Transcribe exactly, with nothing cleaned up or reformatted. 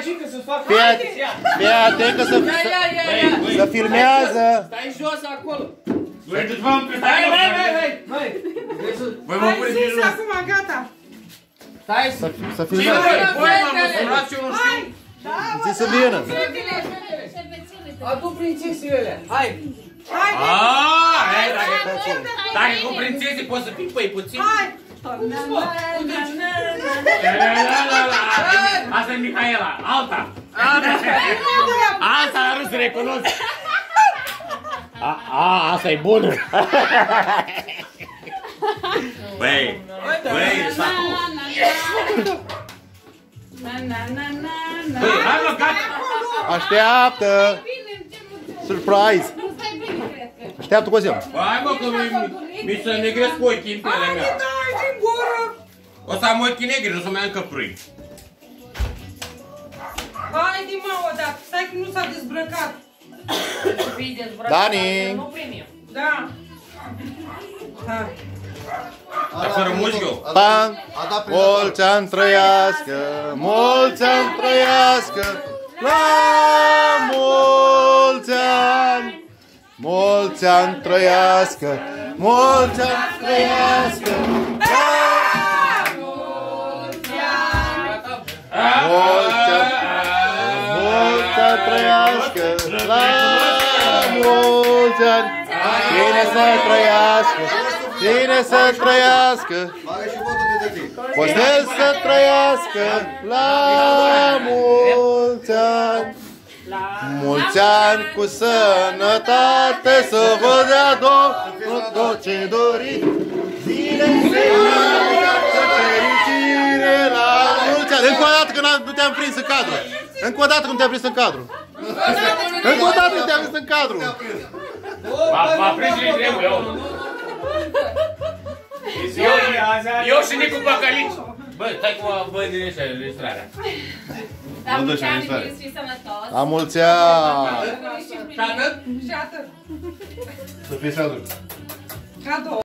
aici că să-ți facă... Fii atent că să filmează. Stai jos acolo. Voi deci v-am prestat. Hai, hai, hai, hai, hai. Voi mă puneți de jos. Acum, gata. Stai să filmeze. Cine voi m-am măsurat și eu nu știu? Zi să vină. Adu prințesele. Hai. Hai, Aaaa, dacă cu prințese poți să pipăi puțin. hai. Asta e Mihaela, alta. Asta la râs recunosc. A, asta e bună. Băi, băi, sacu. Băi, hai mă, gata. Așteaptă. Surprise. Așteaptă Cosem. Hai mă, că mi se negresc ochii în pielea mea. Dai din gură. O să am ochii negri, nu să mai am căprâi. Haide, mă, odată. Stai că nu s-a dezbrăcat. Dani. Da. Hai. Dar să rămuși eu. Bang. Mulți ani trăiască. Mulți ani trăiască. La mulți ani. Mulți ani trăiască. Mulți ani trăiască. Mulți ani trăiască, la mulți ani, cine să trăiască, cine să trăiască, Costel să trăiască, la mulți ani, mulți ani cu sănătate, să vă dea Domnul tot ce doriți, zile să fericire la mulți ani. Încă o dată că nu te-am prins în cadru. Încă o dată că nu te-am prins în cadru. Încă o dată că te-am prins în cadru. M-a prins și trebuie eu. Eu și Nicu Păcălici. Bă, stai cum vă din ăștia ilustrarea. La mulți ani, să fii sănătos. La mulți ani. Și atât? Și atât. Să fii sănătos. Cadou.